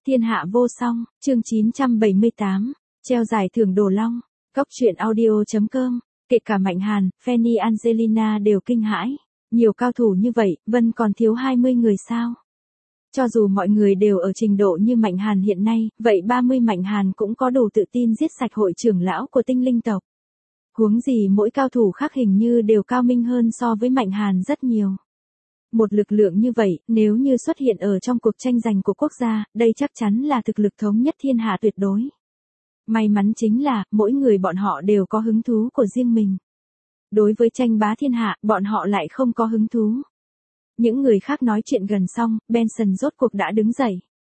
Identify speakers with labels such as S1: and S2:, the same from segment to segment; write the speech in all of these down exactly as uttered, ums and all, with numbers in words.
S1: Thiên hạ vô song, chương chín trăm bảy mươi tám, treo giải thưởng Đồ Long, Cóc truyện audio chấm com, kể cả Mạnh Hàn, Fanny Angelina đều kinh hãi. Nhiều cao thủ như vậy, Vân còn thiếu hai mươi người sao? Cho dù mọi người đều ở trình độ như Mạnh Hàn hiện nay, vậy ba mươi Mạnh Hàn cũng có đủ tự tin giết sạch hội trưởng lão của tinh linh tộc. Huống gì mỗi cao thủ khác hình như đều cao minh hơn so với Mạnh Hàn rất nhiều. Một lực lượng như vậy, nếu như xuất hiện ở trong cuộc tranh giành của quốc gia, đây chắc chắn là thực lực thống nhất thiên hạ tuyệt đối. May mắn chính là, mỗi người bọn họ đều có hứng thú của riêng mình. Đối với tranh bá thiên hạ, bọn họ lại không có hứng thú. Những người khác nói chuyện gần xong, Benson rốt cuộc đã đứng dậy.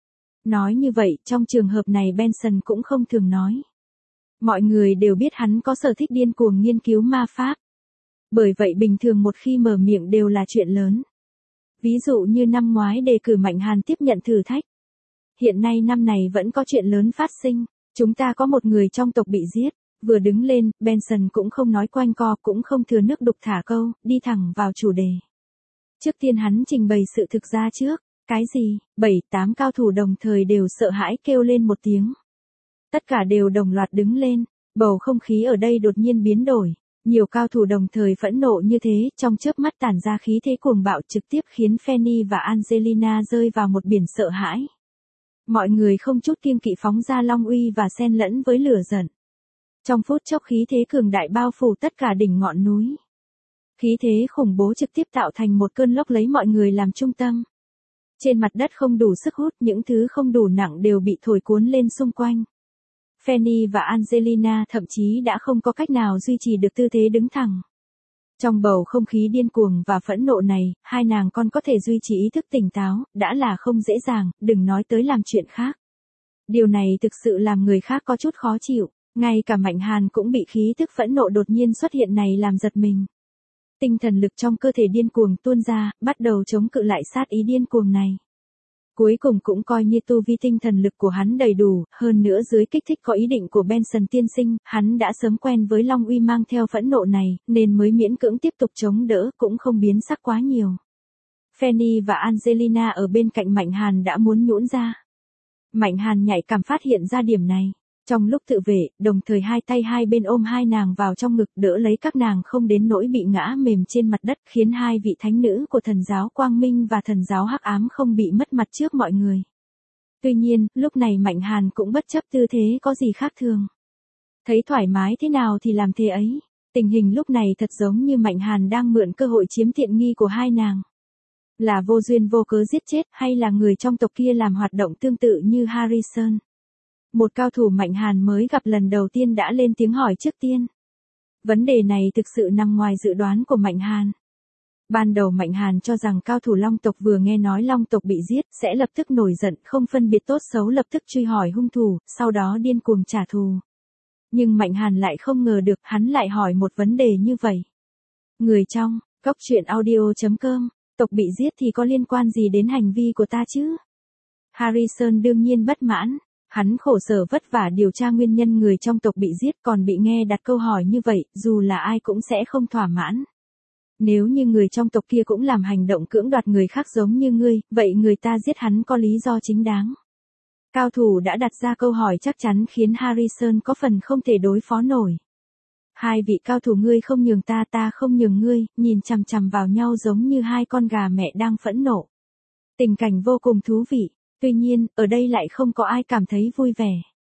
S1: Nói như vậy, trong trường hợp này Benson cũng không thường nói. Mọi người đều biết hắn có sở thích điên cuồng nghiên cứu ma pháp. Bởi vậy bình thường một khi mở miệng đều là chuyện lớn. Ví dụ như năm ngoái đề cử Mạnh Hàn tiếp nhận thử thách. Hiện nay năm này vẫn có chuyện lớn phát sinh. Chúng ta có một người trong tộc bị giết. Vừa đứng lên, Benson cũng không nói quanh co, cũng không thừa nước đục thả câu, đi thẳng vào chủ đề. Trước tiên hắn trình bày sự thực ra trước. Cái gì? Bảy, tám cao thủ đồng thời đều sợ hãi kêu lên một tiếng. Tất cả đều đồng loạt đứng lên. Bầu không khí ở đây đột nhiên biến đổi. Nhiều cao thủ đồng thời phẫn nộ như thế, trong chớp mắt tản ra khí thế cuồng bạo trực tiếp khiến Fanny và Angelina rơi vào một biển sợ hãi. Mọi người không chút kiêng kỵ phóng ra long uy và xen lẫn với lửa giận. Trong phút chốc khí thế cường đại bao phủ tất cả đỉnh ngọn núi. Khí thế khủng bố trực tiếp tạo thành một cơn lốc lấy mọi người làm trung tâm. Trên mặt đất không đủ sức hút, những thứ không đủ nặng đều bị thổi cuốn lên xung quanh. Fanny và Angelina thậm chí đã không có cách nào duy trì được tư thế đứng thẳng. Trong bầu không khí điên cuồng và phẫn nộ này, hai nàng còn có thể duy trì ý thức tỉnh táo, đã là không dễ dàng, đừng nói tới làm chuyện khác. Điều này thực sự làm người khác có chút khó chịu, ngay cả Mạnh Hàn cũng bị khí thức phẫn nộ đột nhiên xuất hiện này làm giật mình. Tinh thần lực trong cơ thể điên cuồng tuôn ra, bắt đầu chống cự lại sát ý điên cuồng này. Cuối cùng cũng coi như tu vi tinh thần lực của hắn đầy đủ, hơn nữa dưới kích thích có ý định của Benson tiên sinh, hắn đã sớm quen với long uy mang theo phẫn nộ này, nên mới miễn cưỡng tiếp tục chống đỡ, cũng không biến sắc quá nhiều. Fanny và Angelina ở bên cạnh Mạnh Hàn đã muốn nhũn ra. Mạnh Hàn nhạy cảm phát hiện ra điểm này. Trong lúc tự vệ, đồng thời hai tay hai bên ôm hai nàng vào trong ngực đỡ lấy các nàng không đến nỗi bị ngã mềm trên mặt đất, khiến hai vị thánh nữ của thần giáo Quang Minh và thần giáo Hắc Ám không bị mất mặt trước mọi người. Tuy nhiên, lúc này Mạnh Hàn cũng bất chấp tư thế có gì khác thường. Thấy thoải mái thế nào thì làm thế ấy. Tình hình lúc này thật giống như Mạnh Hàn đang mượn cơ hội chiếm tiện nghi của hai nàng. Là vô duyên vô cớ giết chết hay là người trong tộc kia làm hoạt động tương tự như Harrison. Một cao thủ Mạnh Hàn mới gặp lần đầu tiên đã lên tiếng hỏi trước tiên. Vấn đề này thực sự nằm ngoài dự đoán của Mạnh Hàn. Ban đầu Mạnh Hàn cho rằng cao thủ Long tộc vừa nghe nói Long tộc bị giết sẽ lập tức nổi giận, không phân biệt tốt xấu lập tức truy hỏi hung thủ, sau đó điên cuồng trả thù. Nhưng Mạnh Hàn lại không ngờ được, hắn lại hỏi một vấn đề như vậy. Người trong, Cóc truyện audio chấm com, tộc bị giết thì có liên quan gì đến hành vi của ta chứ? Harrison đương nhiên bất mãn. Hắn khổ sở vất vả điều tra nguyên nhân người trong tộc bị giết còn bị nghe đặt câu hỏi như vậy, dù là ai cũng sẽ không thỏa mãn. Nếu như người trong tộc kia cũng làm hành động cưỡng đoạt người khác giống như ngươi, vậy người ta giết hắn có lý do chính đáng. Cao thủ đã đặt ra câu hỏi chắc chắn khiến Harrison có phần không thể đối phó nổi. Hai vị cao thủ ngươi không nhường ta, ta không nhường ngươi, nhìn chằm chằm vào nhau giống như hai con gà mẹ đang phẫn nộ. Tình cảnh vô cùng thú vị. Tuy nhiên, ở đây lại không có ai cảm thấy vui vẻ.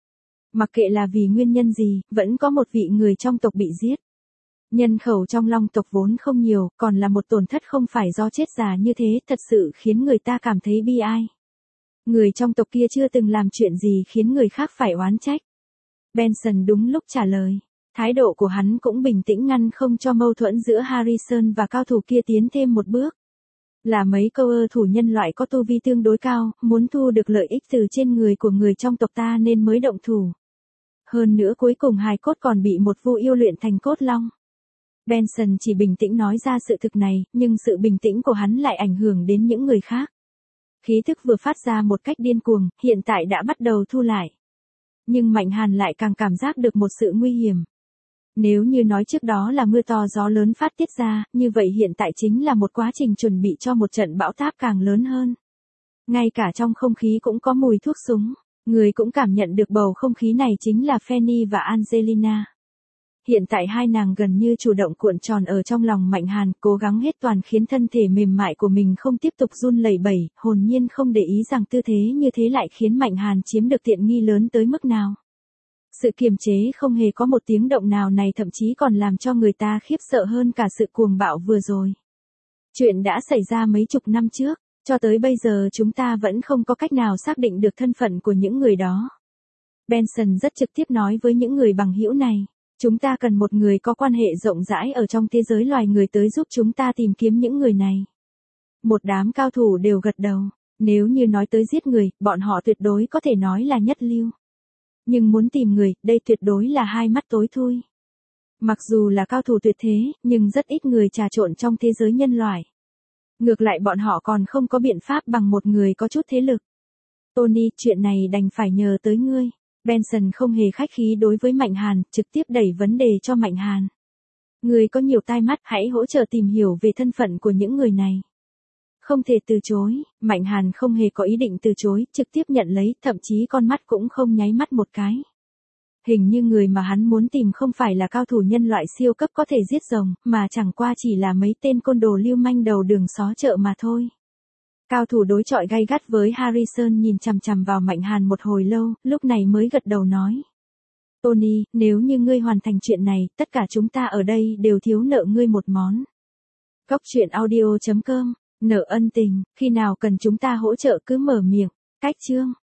S1: Mặc kệ là vì nguyên nhân gì, vẫn có một vị người trong tộc bị giết. Nhân khẩu trong Long tộc vốn không nhiều, còn là một tổn thất không phải do chết già như thế, thật sự khiến người ta cảm thấy bi ai. Người trong tộc kia chưa từng làm chuyện gì khiến người khác phải oán trách. Benson đúng lúc trả lời. Thái độ của hắn cũng bình tĩnh ngăn không cho mâu thuẫn giữa Harrison và cao thủ kia tiến thêm một bước. Là mấy câu ơ thủ nhân loại có tu vi tương đối cao, muốn thu được lợi ích từ trên người của người trong tộc ta nên mới động thủ. Hơn nữa cuối cùng hài cốt còn bị một vu yêu luyện thành cốt long. Benson chỉ bình tĩnh nói ra sự thực này, nhưng sự bình tĩnh của hắn lại ảnh hưởng đến những người khác. Khí thức vừa phát ra một cách điên cuồng, hiện tại đã bắt đầu thu lại. Nhưng Mạnh Hàn lại càng cảm giác được một sự nguy hiểm. Nếu như nói trước đó là mưa to gió lớn phát tiết ra, như vậy hiện tại chính là một quá trình chuẩn bị cho một trận bão táp càng lớn hơn. Ngay cả trong không khí cũng có mùi thuốc súng. Người cũng cảm nhận được bầu không khí này chính là Fanny và Angelina. Hiện tại hai nàng gần như chủ động cuộn tròn ở trong lòng Mạnh Hàn, cố gắng hết toàn khiến thân thể mềm mại của mình không tiếp tục run lẩy bẩy, hồn nhiên không để ý rằng tư thế như thế lại khiến Mạnh Hàn chiếm được tiện nghi lớn tới mức nào. Sự kiềm chế không hề có một tiếng động nào này thậm chí còn làm cho người ta khiếp sợ hơn cả sự cuồng bạo vừa rồi. Chuyện đã xảy ra mấy chục năm trước, cho tới bây giờ chúng ta vẫn không có cách nào xác định được thân phận của những người đó. Benson rất trực tiếp nói với những người bằng hữu này. Chúng ta cần một người có quan hệ rộng rãi ở trong thế giới loài người tới giúp chúng ta tìm kiếm những người này. Một đám cao thủ đều gật đầu. Nếu như nói tới giết người, bọn họ tuyệt đối có thể nói là nhất lưu. Nhưng muốn tìm người, đây tuyệt đối là hai mắt tối thui. Mặc dù là cao thủ tuyệt thế, nhưng rất ít người trà trộn trong thế giới nhân loại. Ngược lại bọn họ còn không có biện pháp bằng một người có chút thế lực. Tony, chuyện này đành phải nhờ tới ngươi. Benson không hề khách khí đối với Mạnh Hàn, trực tiếp đẩy vấn đề cho Mạnh Hàn. Ngươi có nhiều tai mắt, hãy hỗ trợ tìm hiểu về thân phận của những người này. Không thể từ chối, Mạnh Hàn không hề có ý định từ chối, trực tiếp nhận lấy, thậm chí con mắt cũng không nháy mắt một cái. Hình như người mà hắn muốn tìm không phải là cao thủ nhân loại siêu cấp có thể giết rồng, mà chẳng qua chỉ là mấy tên côn đồ lưu manh đầu đường xó chợ mà thôi. Cao thủ đối chọi gay gắt với Harrison nhìn chằm chằm vào Mạnh Hàn một hồi lâu, lúc này mới gật đầu nói. Tony, nếu như ngươi hoàn thành chuyện này, tất cả chúng ta ở đây đều thiếu nợ ngươi một món. Góc truyện audio chấm com, nợ ân tình, khi nào cần chúng ta hỗ trợ cứ mở miệng, cách chương.